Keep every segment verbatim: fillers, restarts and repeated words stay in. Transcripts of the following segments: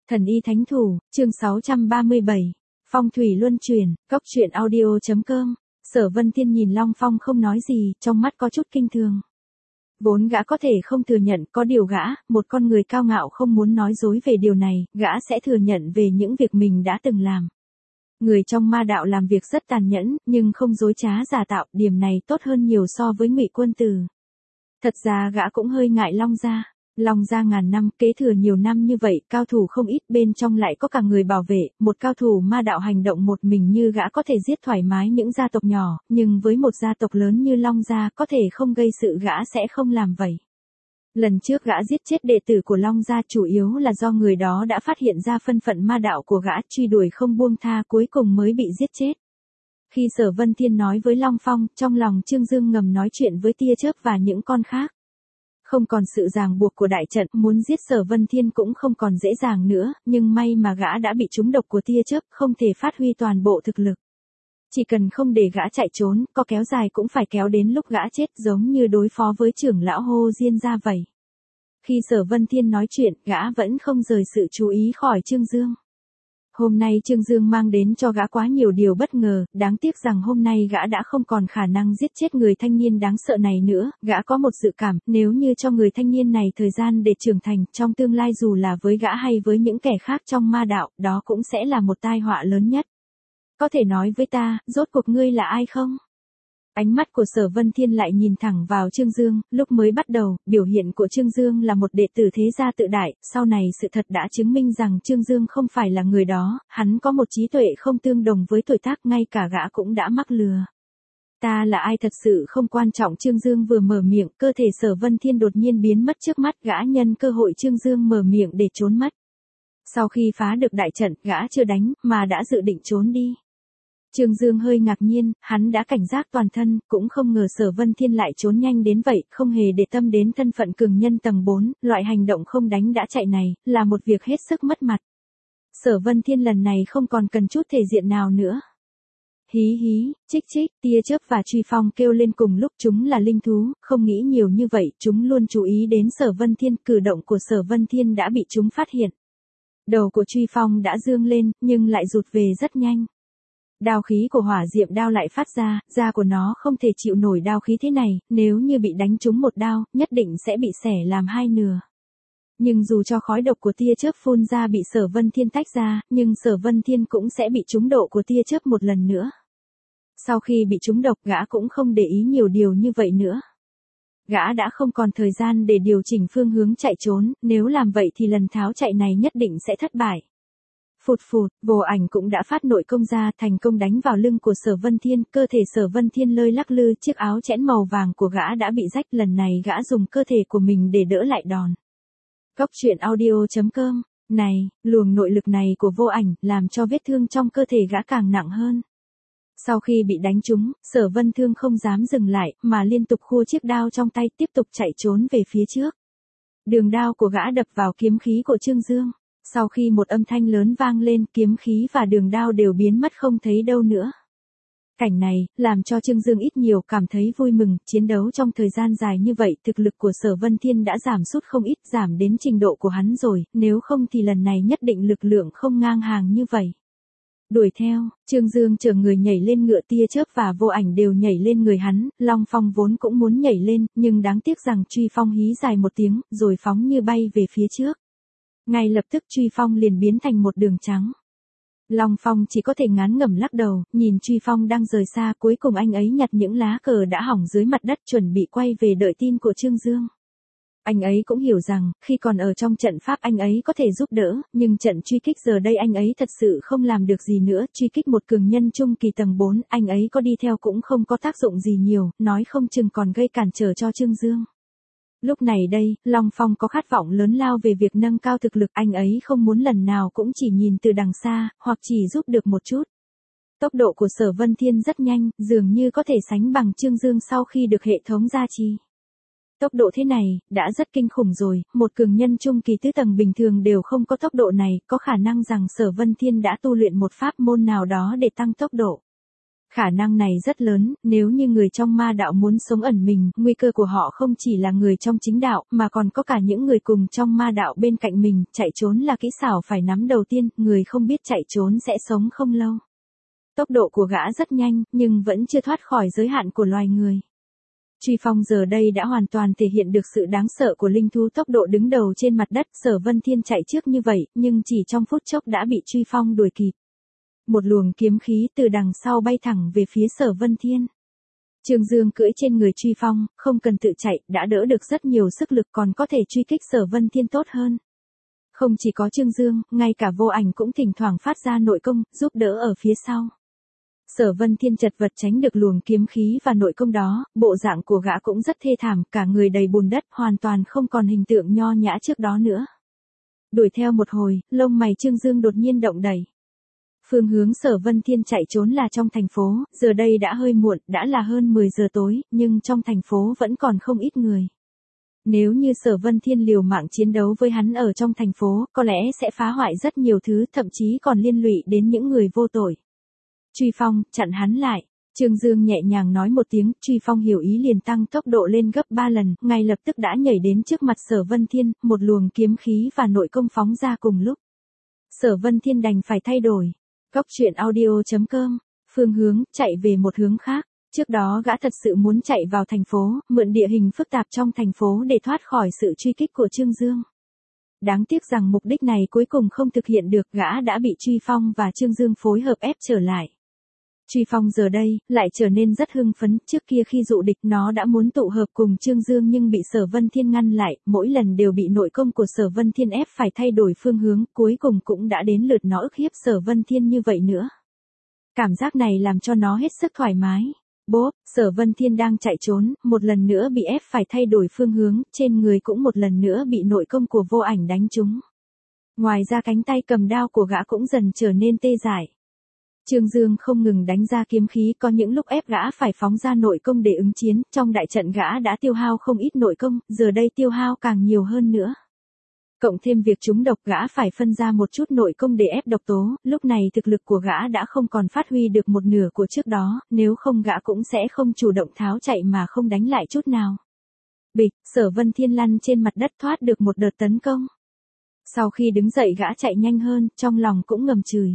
Thần y thánh thủ, chương sáu trăm ba mươi bảy. Phong thủy luân chuyển, cốc truyện audio chấm com. Sở Vân Thiên nhìn Long Phong không nói gì, trong mắt có chút kinh thường. Vốn gã có thể không thừa nhận, có điều gã, một con người cao ngạo không muốn nói dối về điều này, gã sẽ thừa nhận về những việc mình đã từng làm. Người trong ma đạo làm việc rất tàn nhẫn, nhưng không dối trá giả tạo, điểm này tốt hơn nhiều so với Ngụy Quân Tử. Thật ra gã cũng hơi ngại Long gia. Long gia ngàn năm, kế thừa nhiều năm như vậy, cao thủ không ít, bên trong lại có cả người bảo vệ, một cao thủ ma đạo hành động một mình như gã có thể giết thoải mái những gia tộc nhỏ, nhưng với một gia tộc lớn như Long gia có thể không gây sự gã sẽ không làm vậy. Lần trước gã giết chết đệ tử của Long gia chủ yếu là do người đó đã phát hiện ra thân phận ma đạo của gã, truy đuổi không buông tha, cuối cùng mới bị giết chết. Khi Sở Vân Thiên nói với Long Phong, trong lòng Trương Dương ngầm nói chuyện với tia chớp và những con khác. Không còn sự ràng buộc của đại trận, muốn giết Sở Vân Thiên cũng không còn dễ dàng nữa, nhưng may mà gã đã bị trúng độc của tia chớp, không thể phát huy toàn bộ thực lực. Chỉ cần không để gã chạy trốn, có kéo dài cũng phải kéo đến lúc gã chết, giống như đối phó với trưởng lão Hồ Diên gia vậy. Khi Sở Vân Thiên nói chuyện, gã vẫn không rời sự chú ý khỏi Trương Dương. Hôm nay Trương Dương mang đến cho gã quá nhiều điều bất ngờ, đáng tiếc rằng hôm nay gã đã không còn khả năng giết chết người thanh niên đáng sợ này nữa, gã có một dự cảm, nếu như cho người thanh niên này thời gian để trưởng thành, trong tương lai dù là với gã hay với những kẻ khác trong ma đạo, đó cũng sẽ là một tai họa lớn nhất. Có thể nói với ta, rốt cuộc ngươi là ai không? Ánh mắt của Sở Vân Thiên lại nhìn thẳng vào Trương Dương, lúc mới bắt đầu, biểu hiện của Trương Dương là một đệ tử thế gia tự đại, sau này sự thật đã chứng minh rằng Trương Dương không phải là người đó, hắn có một trí tuệ không tương đồng với tuổi tác, ngay cả gã cũng đã mắc lừa. Ta là ai thật sự không quan trọng, Trương Dương vừa mở miệng, cơ thể Sở Vân Thiên đột nhiên biến mất trước mắt, gã nhân cơ hội Trương Dương mở miệng để trốn mất. Sau khi phá được đại trận, gã chưa đánh, mà đã dự định trốn đi. Trương Dương hơi ngạc nhiên, hắn đã cảnh giác toàn thân, cũng không ngờ Sở Vân Thiên lại trốn nhanh đến vậy, không hề để tâm đến thân phận cường nhân tầng bốn, loại hành động không đánh đã chạy này, là một việc hết sức mất mặt. Sở Vân Thiên lần này không còn cần chút thể diện nào nữa. Hí hí, chích chích, tia chớp và truy phong kêu lên cùng lúc, chúng là linh thú, không nghĩ nhiều như vậy, chúng luôn chú ý đến Sở Vân Thiên, cử động của Sở Vân Thiên đã bị chúng phát hiện. Đầu của truy phong đã dương lên, nhưng lại rụt về rất nhanh. Đao khí của hỏa diệm đao lại phát ra, da của nó không thể chịu nổi đao khí thế này, nếu như bị đánh trúng một đao, nhất định sẽ bị xẻ làm hai nửa. Nhưng dù cho khói độc của tia chớp phun ra bị Sở Vân Thiên tách ra, nhưng Sở Vân Thiên cũng sẽ bị trúng độ của tia chớp một lần nữa. Sau khi bị trúng độc, gã cũng không để ý nhiều điều như vậy nữa. Gã đã không còn thời gian để điều chỉnh phương hướng chạy trốn, nếu làm vậy thì lần tháo chạy này nhất định sẽ thất bại. Phụt phụt, Vô Ảnh cũng đã phát nội công ra, thành công đánh vào lưng của Sở Vân Thiên, cơ thể Sở Vân Thiên lơi lắc lư, chiếc áo chẽn màu vàng của gã đã bị rách, lần này gã dùng cơ thể của mình để đỡ lại đòn. Cốc truyện audio chấm com, này, luồng nội lực này của Vô Ảnh, làm cho vết thương trong cơ thể gã càng nặng hơn. Sau khi bị đánh trúng, Sở Vân Thương không dám dừng lại, mà liên tục khua chiếc đao trong tay, tiếp tục chạy trốn về phía trước. Đường đao của gã đập vào kiếm khí của Trương Dương. Sau khi một âm thanh lớn vang lên, kiếm khí và đường đao đều biến mất không thấy đâu nữa. Cảnh này, làm cho Trương Dương ít nhiều cảm thấy vui mừng, chiến đấu trong thời gian dài như vậy, thực lực của Sở Vân Thiên đã giảm sút không ít, giảm đến trình độ của hắn rồi, nếu không thì lần này nhất định lực lượng không ngang hàng như vậy. Đuổi theo, Trương Dương chở người nhảy lên ngựa, tia chớp và Vô Ảnh đều nhảy lên người hắn, Long Phong vốn cũng muốn nhảy lên, nhưng đáng tiếc rằng truy phong hí dài một tiếng, rồi phóng như bay về phía trước. Ngay lập tức truy phong liền biến thành một đường trắng. Long Phong chỉ có thể ngán ngẩm lắc đầu, nhìn truy phong đang rời xa, cuối cùng anh ấy nhặt những lá cờ đã hỏng dưới mặt đất, chuẩn bị quay về đợi tin của Trương Dương. Anh ấy cũng hiểu rằng, khi còn ở trong trận pháp anh ấy có thể giúp đỡ, nhưng trận truy kích giờ đây anh ấy thật sự không làm được gì nữa, truy kích một cường nhân trung kỳ tầng bốn, anh ấy có đi theo cũng không có tác dụng gì nhiều, nói không chừng còn gây cản trở cho Trương Dương. Lúc này đây, Long Phong có khát vọng lớn lao về việc nâng cao thực lực, anh ấy không muốn lần nào cũng chỉ nhìn từ đằng xa, hoặc chỉ giúp được một chút. Tốc độ của Sở Vân Thiên rất nhanh, dường như có thể sánh bằng Trương Dương sau khi được hệ thống gia trì. Tốc độ thế này, đã rất kinh khủng rồi, một cường nhân trung kỳ tứ tầng bình thường đều không có tốc độ này, có khả năng rằng Sở Vân Thiên đã tu luyện một pháp môn nào đó để tăng tốc độ. Khả năng này rất lớn, nếu như người trong ma đạo muốn sống ẩn mình, nguy cơ của họ không chỉ là người trong chính đạo, mà còn có cả những người cùng trong ma đạo bên cạnh mình, chạy trốn là kỹ xảo phải nắm đầu tiên, người không biết chạy trốn sẽ sống không lâu. Tốc độ của gã rất nhanh, nhưng vẫn chưa thoát khỏi giới hạn của loài người. Truy Phong giờ đây đã hoàn toàn thể hiện được sự đáng sợ của linh thú tốc độ đứng đầu trên mặt đất, Sở Vân Thiên chạy trước như vậy, nhưng chỉ trong phút chốc đã bị Truy Phong đuổi kịp. Một luồng kiếm khí từ đằng sau bay thẳng về phía Sở Vân Thiên. Trương Dương cưỡi trên người Truy Phong, không cần tự chạy, đã đỡ được rất nhiều sức lực còn có thể truy kích Sở Vân Thiên tốt hơn. Không chỉ có Trương Dương, ngay cả Vô Ảnh cũng thỉnh thoảng phát ra nội công, giúp đỡ ở phía sau. Sở Vân Thiên chật vật tránh được luồng kiếm khí và nội công đó, bộ dạng của gã cũng rất thê thảm, cả người đầy bùn đất, hoàn toàn không còn hình tượng nho nhã trước đó nữa. Đuổi theo một hồi, lông mày Trương Dương đột nhiên động đẩy. Phương hướng Sở Vân Thiên chạy trốn là trong thành phố, giờ đây đã hơi muộn, đã là hơn mười giờ tối, nhưng trong thành phố vẫn còn không ít người. Nếu như Sở Vân Thiên liều mạng chiến đấu với hắn ở trong thành phố, có lẽ sẽ phá hoại rất nhiều thứ, thậm chí còn liên lụy đến những người vô tội. Truy Phong, chặn hắn lại. Trương Dương nhẹ nhàng nói một tiếng, Truy Phong hiểu ý liền tăng tốc độ lên gấp ba lần, ngay lập tức đã nhảy đến trước mặt Sở Vân Thiên, một luồng kiếm khí và nội công phóng ra cùng lúc. Sở Vân Thiên đành phải thay đổi. Góc truyện audio chấm com, phương hướng, chạy về một hướng khác. Trước đó gã thật sự muốn chạy vào thành phố, mượn địa hình phức tạp trong thành phố để thoát khỏi sự truy kích của Trương Dương. Đáng tiếc rằng mục đích này cuối cùng không thực hiện được, gã đã bị Truy Phong và Trương Dương phối hợp ép trở lại. Truy Phong giờ đây, lại trở nên rất hưng phấn, trước kia khi dụ địch nó đã muốn tụ hợp cùng Trương Dương nhưng bị Sở Vân Thiên ngăn lại, mỗi lần đều bị nội công của Sở Vân Thiên ép phải thay đổi phương hướng, cuối cùng cũng đã đến lượt nó ức hiếp Sở Vân Thiên như vậy nữa. Cảm giác này làm cho nó hết sức thoải mái. Bốp, Sở Vân Thiên đang chạy trốn, một lần nữa bị ép phải thay đổi phương hướng, trên người cũng một lần nữa bị nội công của Vô Ảnh đánh trúng. Ngoài ra cánh tay cầm đao của gã cũng dần trở nên tê dại. Trương Dương không ngừng đánh ra kiếm khí, có những lúc ép gã phải phóng ra nội công để ứng chiến, trong đại trận gã đã tiêu hao không ít nội công, giờ đây tiêu hao càng nhiều hơn nữa. Cộng thêm việc trúng độc gã phải phân ra một chút nội công để ép độc tố, lúc này thực lực của gã đã không còn phát huy được một nửa của trước đó, nếu không gã cũng sẽ không chủ động tháo chạy mà không đánh lại chút nào. Bịch, Sở Vân Thiên lăn trên mặt đất thoát được một đợt tấn công. Sau khi đứng dậy gã chạy nhanh hơn, trong lòng cũng ngầm chửi.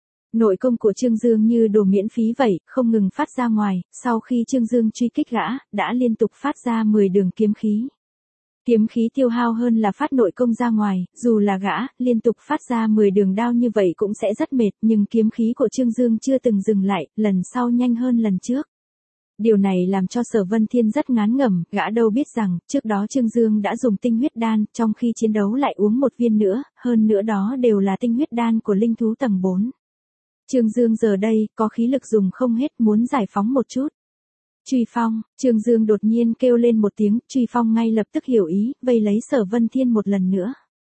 Nội công của Trương Dương như đồ miễn phí vậy, không ngừng phát ra ngoài, sau khi Trương Dương truy kích gã, đã liên tục phát ra mười đường kiếm khí. Kiếm khí tiêu hao hơn là phát nội công ra ngoài, dù là gã, liên tục phát ra mười đường đao như vậy cũng sẽ rất mệt, nhưng kiếm khí của Trương Dương chưa từng dừng lại, lần sau nhanh hơn lần trước. Điều này làm cho Sở Vân Thiên rất ngán ngẩm, gã đâu biết rằng, trước đó Trương Dương đã dùng tinh huyết đan, trong khi chiến đấu lại uống một viên nữa, hơn nữa đó đều là tinh huyết đan của linh thú tầng bốn. Trương Dương giờ đây, có khí lực dùng không hết, muốn giải phóng một chút. Truy Phong, Trương Dương đột nhiên kêu lên một tiếng, Truy Phong ngay lập tức hiểu ý, vây lấy Sở Vân Thiên một lần nữa.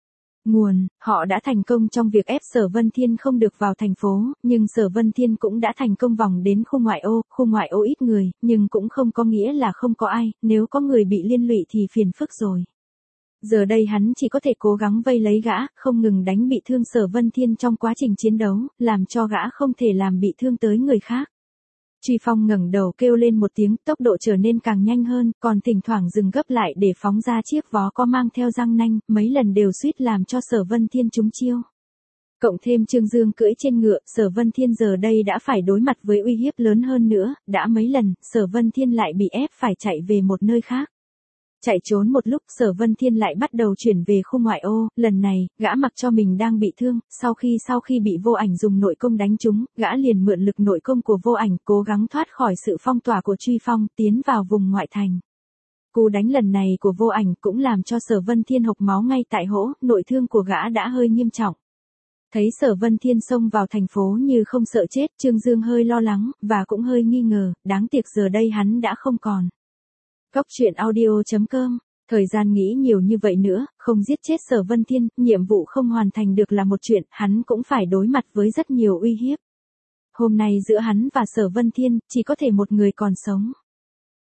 Nguồn, họ đã thành công trong việc ép Sở Vân Thiên không được vào thành phố, nhưng Sở Vân Thiên cũng đã thành công vòng đến khu ngoại ô, khu ngoại ô ít người, nhưng cũng không có nghĩa là không có ai, nếu có người bị liên lụy thì phiền phức rồi. Giờ đây hắn chỉ có thể cố gắng vây lấy gã, không ngừng đánh bị thương Sở Vân Thiên trong quá trình chiến đấu, làm cho gã không thể làm bị thương tới người khác. Truy Phong ngẩng đầu kêu lên một tiếng, tốc độ trở nên càng nhanh hơn, còn thỉnh thoảng dừng gấp lại để phóng ra chiếc vó có mang theo răng nanh, mấy lần đều suýt làm cho Sở Vân Thiên trúng chiêu. Cộng thêm Trương Dương cưỡi trên ngựa, Sở Vân Thiên giờ đây đã phải đối mặt với uy hiếp lớn hơn nữa, đã mấy lần, Sở Vân Thiên lại bị ép phải chạy về một nơi khác. Chạy trốn một lúc, Sở Vân Thiên lại bắt đầu chuyển về khu ngoại ô, lần này, gã mặc cho mình đang bị thương, sau khi sau khi bị Vô Ảnh dùng nội công đánh trúng, gã liền mượn lực nội công của Vô Ảnh, cố gắng thoát khỏi sự phong tỏa của Truy Phong, tiến vào vùng ngoại thành. Cú đánh lần này của Vô Ảnh cũng làm cho Sở Vân Thiên hộc máu ngay tại hỗ, nội thương của gã đã hơi nghiêm trọng. Thấy Sở Vân Thiên xông vào thành phố như không sợ chết, Trương Dương hơi lo lắng, và cũng hơi nghi ngờ, đáng tiếc giờ đây hắn đã không còn. Góc truyện audio chấm com, thời gian nghĩ nhiều như vậy nữa, không giết chết Sở Vân Thiên, nhiệm vụ không hoàn thành được là một chuyện, hắn cũng phải đối mặt với rất nhiều uy hiếp. Hôm nay giữa hắn và Sở Vân Thiên, chỉ có thể một người còn sống.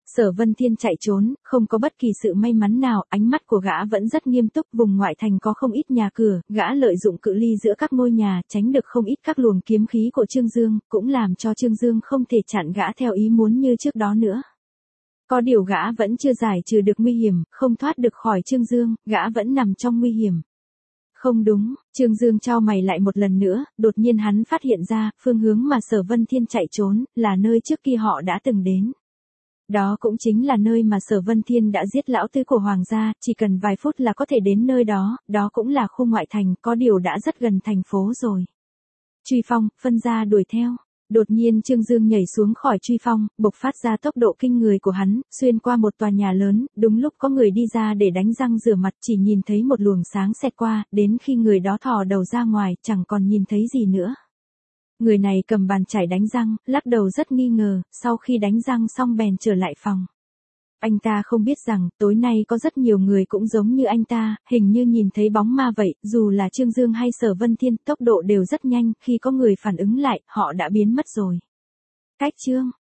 Sở Vân Thiên chạy trốn, không có bất kỳ sự may mắn nào, ánh mắt của gã vẫn rất nghiêm túc, vùng ngoại thành có không ít nhà cửa, gã lợi dụng cự ly giữa các ngôi nhà, tránh được không ít các luồng kiếm khí của Trương Dương, cũng làm cho Trương Dương không thể chặn gã theo ý muốn như trước đó nữa. Có điều gã vẫn chưa giải trừ được nguy hiểm, không thoát được khỏi Trương Dương, gã vẫn nằm trong nguy hiểm. Không đúng, Trương Dương chau mày lại một lần nữa, đột nhiên hắn phát hiện ra, phương hướng mà Sở Vân Thiên chạy trốn, là nơi trước kia họ đã từng đến. Đó cũng chính là nơi mà Sở Vân Thiên đã giết lão tứ của Hoàng gia, chỉ cần vài phút là có thể đến nơi đó, đó cũng là khu ngoại thành, có điều đã rất gần thành phố rồi. Truy phong, phân ra đuổi theo. Đột nhiên Trương Dương nhảy xuống khỏi truy phong, bộc phát ra tốc độ kinh người của hắn, xuyên qua một tòa nhà lớn, đúng lúc có người đi ra để đánh răng rửa mặt, chỉ nhìn thấy một luồng sáng xẹt qua, đến khi người đó thò đầu ra ngoài, chẳng còn nhìn thấy gì nữa. Người này cầm bàn chải đánh răng, lắc đầu rất nghi ngờ, sau khi đánh răng xong bèn trở lại phòng. Anh ta không biết rằng, tối nay có rất nhiều người cũng giống như anh ta, hình như nhìn thấy bóng ma vậy, dù là Trương Dương hay Sở Vân Thiên, tốc độ đều rất nhanh, khi có người phản ứng lại, họ đã biến mất rồi. Cách Trương